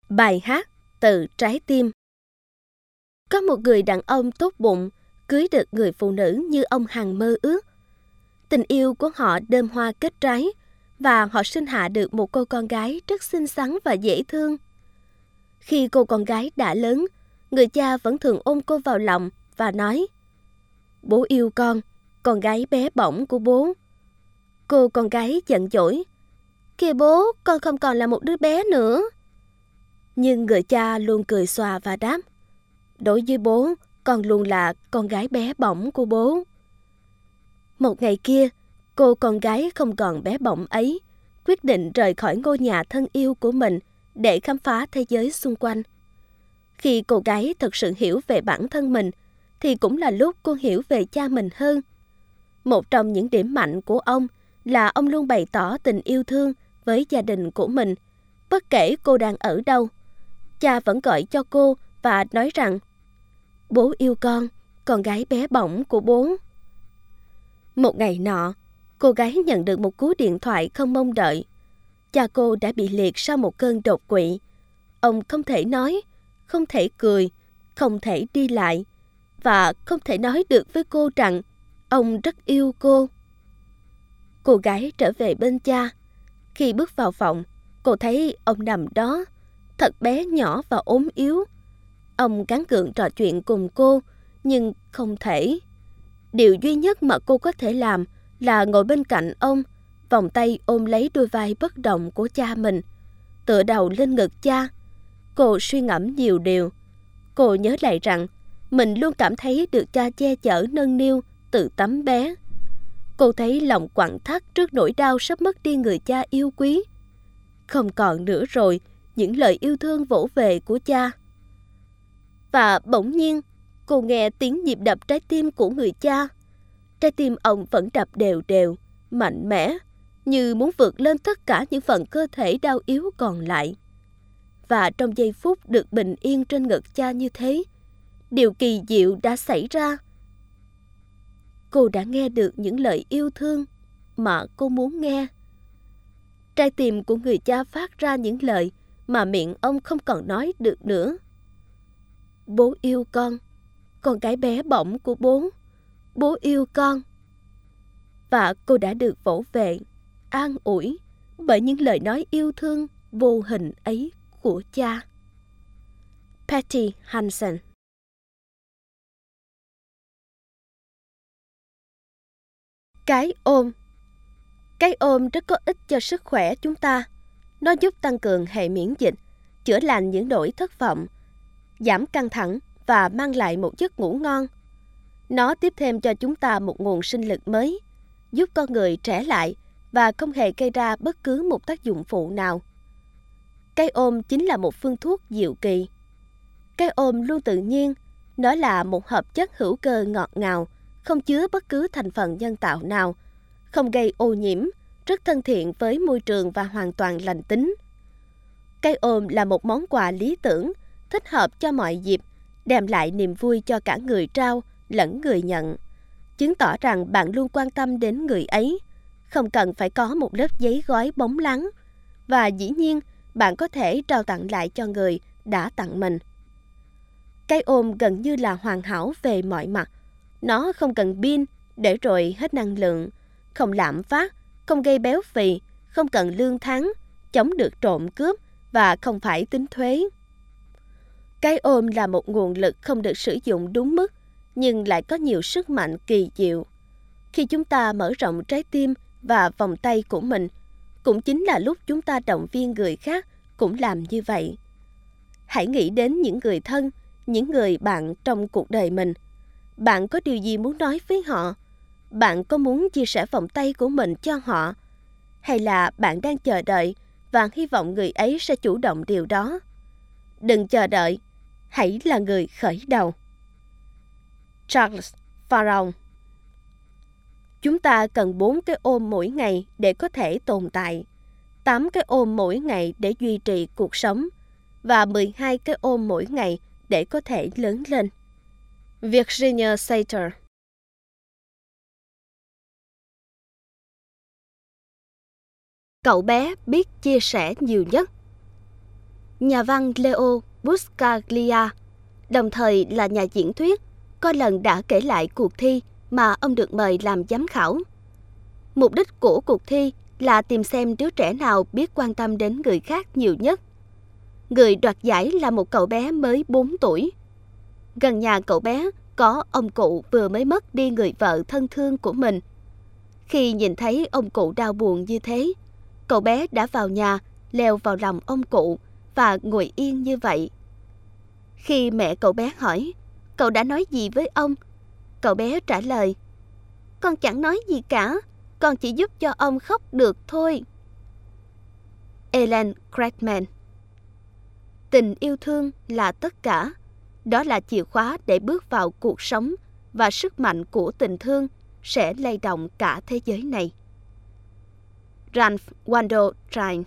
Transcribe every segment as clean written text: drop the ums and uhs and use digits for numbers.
Bài hát từ trái tim. Có một người đàn ông tốt bụng cưới được người phụ nữ như ông hằng mơ ước. Tình yêu của họ đơm hoa kết trái và họ sinh hạ được một cô con gái rất xinh xắn và dễ thương. Khi cô con gái đã lớn, người cha vẫn thường ôm cô vào lòng và nói: "Bố yêu con gái bé bỏng của bố." Cô con gái giận dỗi: "Kìa bố, con không còn là một đứa bé nữa." Nhưng người cha luôn cười xòa và đáp: "Đối với bố, con luôn là con gái bé bỏng của bố." Một ngày kia, cô con gái không còn bé bỏng ấy, quyết định rời khỏi ngôi nhà thân yêu của mình để khám phá thế giới xung quanh. Khi cô gái thực sự hiểu về bản thân mình, thì cũng là lúc cô hiểu về cha mình hơn. Một trong những điểm mạnh của ông là ông luôn bày tỏ tình yêu thương với gia đình của mình, bất kể cô đang ở đâu. Cha vẫn gọi cho cô và nói rằng: "Bố yêu con gái bé bỏng của bố." Một ngày nọ, cô gái nhận được một cú điện thoại không mong đợi. Cha cô đã bị liệt sau một cơn đột quỵ. Ông không thể nói, không thể cười, không thể đi lại và không thể nói được với cô rằng ông rất yêu cô. Cô gái trở về bên cha. Khi bước vào phòng, cô thấy ông nằm đó, thật bé nhỏ và ốm yếu. Ông gắng gượng trò chuyện cùng cô, nhưng không thể. Điều duy nhất mà cô có thể làm là ngồi bên cạnh ông, vòng tay ôm lấy đôi vai bất động của cha mình, tựa đầu lên ngực cha. Cô suy ngẫm nhiều điều. Cô nhớ lại rằng mình luôn cảm thấy được cha che chở nâng niu từ tấm bé. Cô thấy lòng quặn thắt trước nỗi đau sắp mất đi người cha yêu quý. Không còn nữa rồi những lời yêu thương vỗ về của cha. Và bỗng nhiên, cô nghe tiếng nhịp đập trái tim của người cha. Trái tim ông vẫn đập đều đều, mạnh mẽ, như muốn vượt lên tất cả những phần cơ thể đau yếu còn lại. Và trong giây phút được bình yên trên ngực cha như thế, điều kỳ diệu đã xảy ra. Cô đã nghe được những lời yêu thương mà cô muốn nghe. Trái tim của người cha phát ra những lời mà miệng ông không còn nói được nữa. "Bố yêu con gái bé bỏng của bố. Bố yêu con." Và cô đã được vỗ về, an ủi bởi những lời nói yêu thương vô hình ấy của cha. Patty Hansen. Cái ôm. Cái ôm rất có ích cho sức khỏe chúng ta. Nó giúp tăng cường hệ miễn dịch, chữa lành những nỗi thất vọng, giảm căng thẳng và mang lại một giấc ngủ ngon. Nó tiếp thêm cho chúng ta một nguồn sinh lực mới, giúp con người trẻ lại và không hề gây ra bất cứ một tác dụng phụ nào. Cái ôm chính là một phương thuốc diệu kỳ. Cái ôm luôn tự nhiên, nó là một hợp chất hữu cơ ngọt ngào, không chứa bất cứ thành phần nhân tạo nào, không gây ô nhiễm, rất thân thiện với môi trường và hoàn toàn lành tính. Cái ôm là một món quà lý tưởng, thích hợp cho mọi dịp, đem lại niềm vui cho cả người trao lẫn người nhận, chứng tỏ rằng bạn luôn quan tâm đến người ấy, không cần phải có một lớp giấy gói bóng lắng, và dĩ nhiên bạn có thể trao tặng lại cho người đã tặng mình. Cái ôm gần như là hoàn hảo về mọi mặt. Nó không cần pin để rồi hết năng lượng, không lạm phát, không gây béo phì, không cần lương tháng, chống được trộm cướp và không phải tính thuế. Cái ôm là một nguồn lực không được sử dụng đúng mức, nhưng lại có nhiều sức mạnh kỳ diệu. Khi chúng ta mở rộng trái tim và vòng tay của mình, cũng chính là lúc chúng ta động viên người khác cũng làm như vậy. Hãy nghĩ đến những người thân, những người bạn trong cuộc đời mình. Bạn có điều gì muốn nói với họ? Bạn có muốn chia sẻ vòng tay của mình cho họ? Hay là bạn đang chờ đợi và hy vọng người ấy sẽ chủ động điều đó? Đừng chờ đợi, hãy là người khởi đầu. Charles Faron. Chúng ta cần 4 cái ôm mỗi ngày để có thể tồn tại, 8 cái ôm mỗi ngày để duy trì cuộc sống, và 12 cái ôm mỗi ngày để có thể lớn lên. Virginia Satir. Cậu bé biết chia sẻ nhiều nhất. Nhà văn Leo Buscaglia, đồng thời là nhà diễn thuyết, có lần đã kể lại cuộc thi mà ông được mời làm giám khảo. Mục đích của cuộc thi là tìm xem đứa trẻ nào biết quan tâm đến người khác nhiều nhất. Người đoạt giải là một cậu bé mới 4 tuổi. Gần nhà cậu bé có ông cụ vừa mới mất đi người vợ thân thương của mình. Khi nhìn thấy ông cụ đau buồn như thế, cậu bé đã vào nhà, leo vào lòng ông cụ và ngồi yên như vậy. Khi mẹ cậu bé hỏi, cậu đã nói gì với ông? Cậu bé trả lời, con chẳng nói gì cả, con chỉ giúp cho ông khóc được thôi. Ellen Crackman. Tình yêu thương là tất cả. Đó là chìa khóa để bước vào cuộc sống, và sức mạnh của tình thương sẽ lay động cả thế giới này. Ralph Waldo Trine.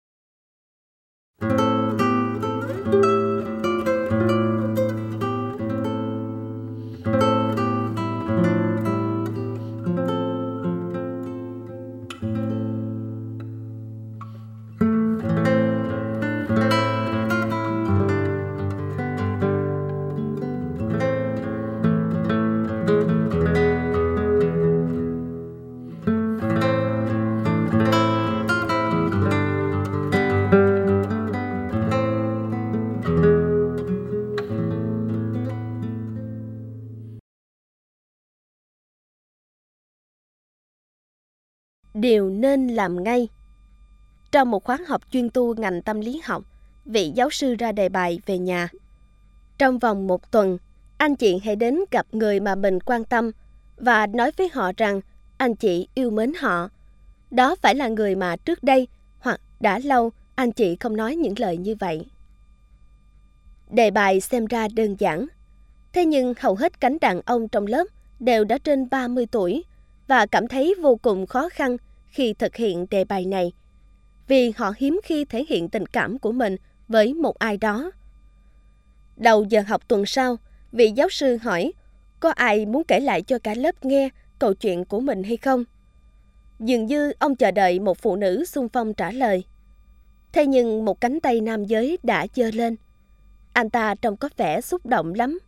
Điều nên làm ngay. Trong một khóa học chuyên tu ngành tâm lý học, vị giáo sư ra đề bài về nhà. Trong vòng 1 tuần, anh chị hãy đến gặp người mà mình quan tâm và nói với họ rằng anh chị yêu mến họ. Đó phải là người mà trước đây hoặc đã lâu anh chị không nói những lời như vậy. Đề bài xem ra đơn giản. Thế nhưng hầu hết cánh đàn ông trong lớp đều đã trên 30 tuổi và cảm thấy vô cùng khó khăn khi thực hiện đề bài này, vì họ hiếm khi thể hiện tình cảm của mình với một ai đó. Đầu giờ học tuần sau, vị giáo sư hỏi, có ai muốn kể lại cho cả lớp nghe câu chuyện của mình hay không? Dường như ông chờ đợi một phụ nữ xung phong trả lời. Thế nhưng một cánh tay nam giới đã giơ lên. Anh ta trông có vẻ xúc động lắm.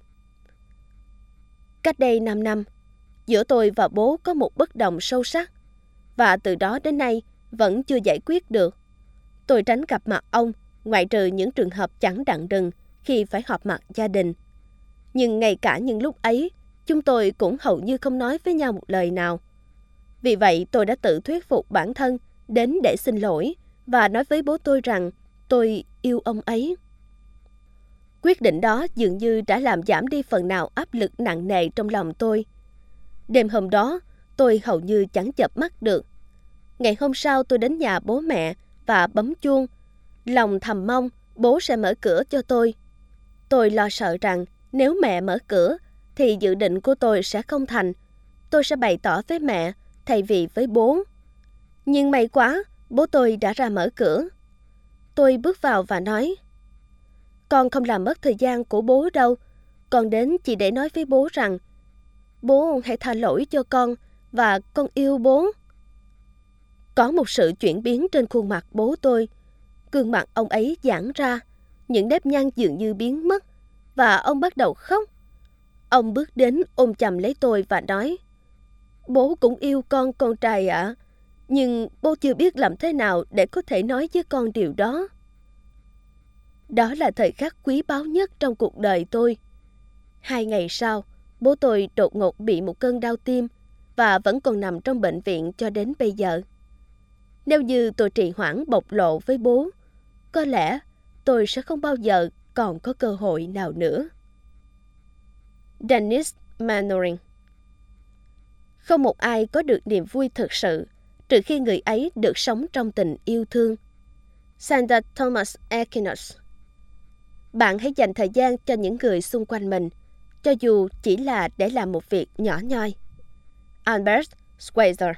Cách đây 5 năm, giữa tôi và bố có một bất đồng sâu sắc, và từ đó đến nay vẫn chưa giải quyết được. Tôi tránh gặp mặt ông, ngoại trừ những trường hợp chẳng đặng đừng khi phải họp mặt gia đình. Nhưng ngay cả những lúc ấy, chúng tôi cũng hầu như không nói với nhau một lời nào. Vì vậy tôi đã tự thuyết phục bản thân đến để xin lỗi và nói với bố tôi rằng tôi yêu ông ấy. Quyết định đó dường như đã làm giảm đi phần nào áp lực nặng nề trong lòng tôi. Đêm hôm đó, tôi hầu như chẳng chợp mắt được. Ngày hôm sau tôi đến nhà bố mẹ và bấm chuông. Lòng thầm mong bố sẽ mở cửa cho tôi. Tôi lo sợ rằng nếu mẹ mở cửa thì dự định của tôi sẽ không thành. Tôi sẽ bày tỏ với mẹ thay vì với bố. Nhưng may quá, bố tôi đã ra mở cửa. Tôi bước vào và nói, con không làm mất thời gian của bố đâu. Con đến chỉ để nói với bố rằng bố hãy tha lỗi cho con và con yêu bố. Có một sự chuyển biến trên khuôn mặt bố tôi. Gương mặt ông ấy giãn ra, những nếp nhăn dường như biến mất, và ông bắt đầu khóc. Ông bước đến ôm chầm lấy tôi và nói, bố cũng yêu con trai ạ, nhưng bố chưa biết làm thế nào để có thể nói với con điều đó. Đó là thời khắc quý báu nhất trong cuộc đời tôi. 2 ngày sau, bố tôi đột ngột bị một cơn đau tim và vẫn còn nằm trong bệnh viện cho đến bây giờ. Nếu như tôi trì hoãn bộc lộ với bố, có lẽ tôi sẽ không bao giờ còn có cơ hội nào nữa. Dennis Mannering. Không một ai có được niềm vui thực sự trừ khi người ấy được sống trong tình yêu thương. Santa Thomas Aquinas. Bạn hãy dành thời gian cho những người xung quanh mình, cho dù chỉ là để làm một việc nhỏ nhoi. Albert Schweitzer.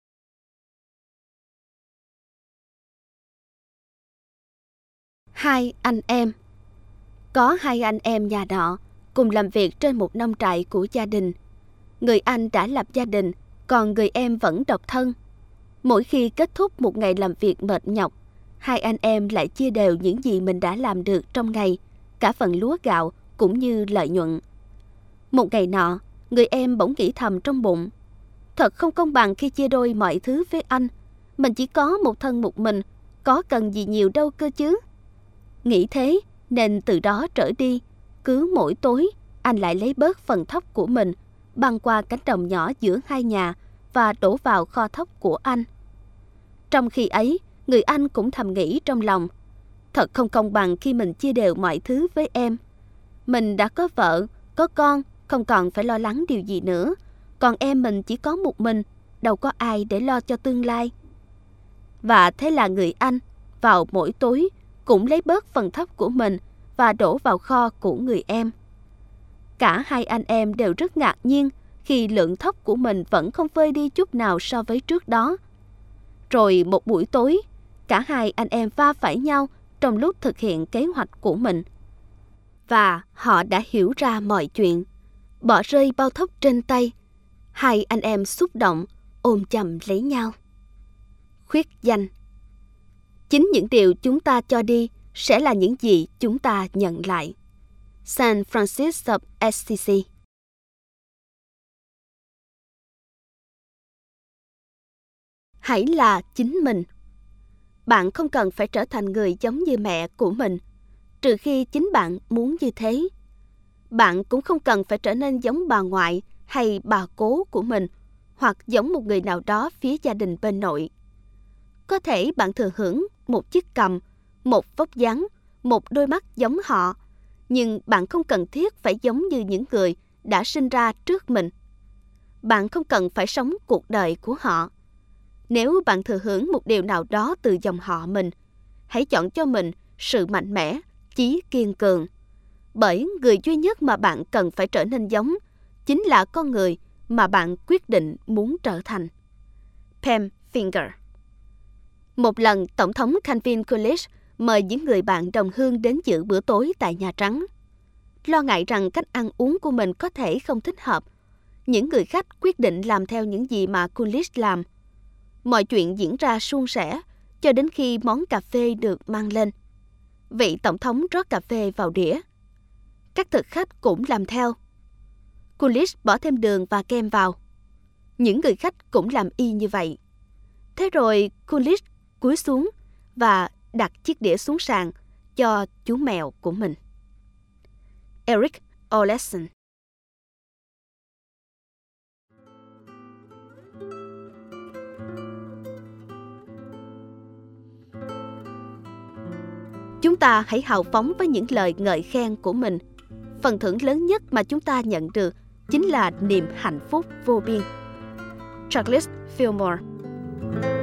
Hai anh em. Có 2 anh em nhà nọ cùng làm việc trên một nông trại của gia đình. Người anh đã lập gia đình, còn người em vẫn độc thân. Mỗi khi kết thúc một ngày làm việc mệt nhọc, hai anh em lại chia đều những gì mình đã làm được trong ngày, cả phần lúa gạo cũng như lợi nhuận. Một ngày nọ, người em bỗng nghĩ thầm trong bụng: thật không công bằng khi chia đôi mọi thứ với anh. Mình chỉ có một thân một mình, có cần gì nhiều đâu cơ chứ. Nghĩ thế nên từ đó trở đi, cứ mỗi tối anh lại lấy bớt phần thóc của mình, băng qua cánh đồng nhỏ giữa hai nhà và đổ vào kho thóc của anh. Trong khi ấy, người anh cũng thầm nghĩ trong lòng: thật không công bằng khi mình chia đều mọi thứ với em. Mình đã có vợ, có con, không còn phải lo lắng điều gì nữa. Còn em mình chỉ có một mình, đâu có ai để lo cho tương lai. Và thế là người anh, vào mỗi tối, cũng lấy bớt phần thóc của mình và đổ vào kho của người em. Cả hai anh em đều rất ngạc nhiên khi lượng thóc của mình vẫn không vơi đi chút nào so với trước đó. Rồi một buổi tối, cả hai anh em va phải nhau trong lúc thực hiện kế hoạch của mình. Và họ đã hiểu ra mọi chuyện. Bỏ rơi bao thóc trên tay, hai anh em xúc động, ôm chầm lấy nhau. Khuyết danh: chính những điều chúng ta cho đi sẽ là những gì chúng ta nhận lại. San Francisco of Assisi. Hãy là chính mình. Bạn không cần phải trở thành người giống như mẹ của mình, trừ khi chính bạn muốn như thế. Bạn cũng không cần phải trở nên giống bà ngoại hay bà cố của mình, hoặc giống một người nào đó phía gia đình bên nội. Có thể bạn thừa hưởng một chiếc cằm, một vóc dáng, một đôi mắt giống họ, nhưng bạn không cần thiết phải giống như những người đã sinh ra trước mình. Bạn không cần phải sống cuộc đời của họ. Nếu bạn thừa hưởng một điều nào đó từ dòng họ mình, hãy chọn cho mình sự mạnh mẽ, chí kiên cường. Bởi người duy nhất mà bạn cần phải trở nên giống chính là con người mà bạn quyết định muốn trở thành. Pam Finger. Một lần, Tổng thống Calvin Coolidge mời những người bạn đồng hương đến dự bữa tối tại Nhà Trắng. Lo ngại rằng cách ăn uống của mình có thể không thích hợp, những người khách quyết định làm theo những gì mà Coolidge làm. Mọi chuyện diễn ra suôn sẻ cho đến khi món cà phê được mang lên. Vị tổng thống rót cà phê vào đĩa. Các thực khách cũng làm theo. Coolidge bỏ thêm đường và kem vào. Những người khách cũng làm y như vậy. Thế rồi Coolidge cúi xuống và đặt chiếc đĩa xuống sàn cho chú mèo của mình. Eric Olesen. Chúng ta hãy hào phóng với những lời ngợi khen của mình. Phần thưởng lớn nhất mà chúng ta nhận được chính là niềm hạnh phúc vô biên. Charles Fillmore.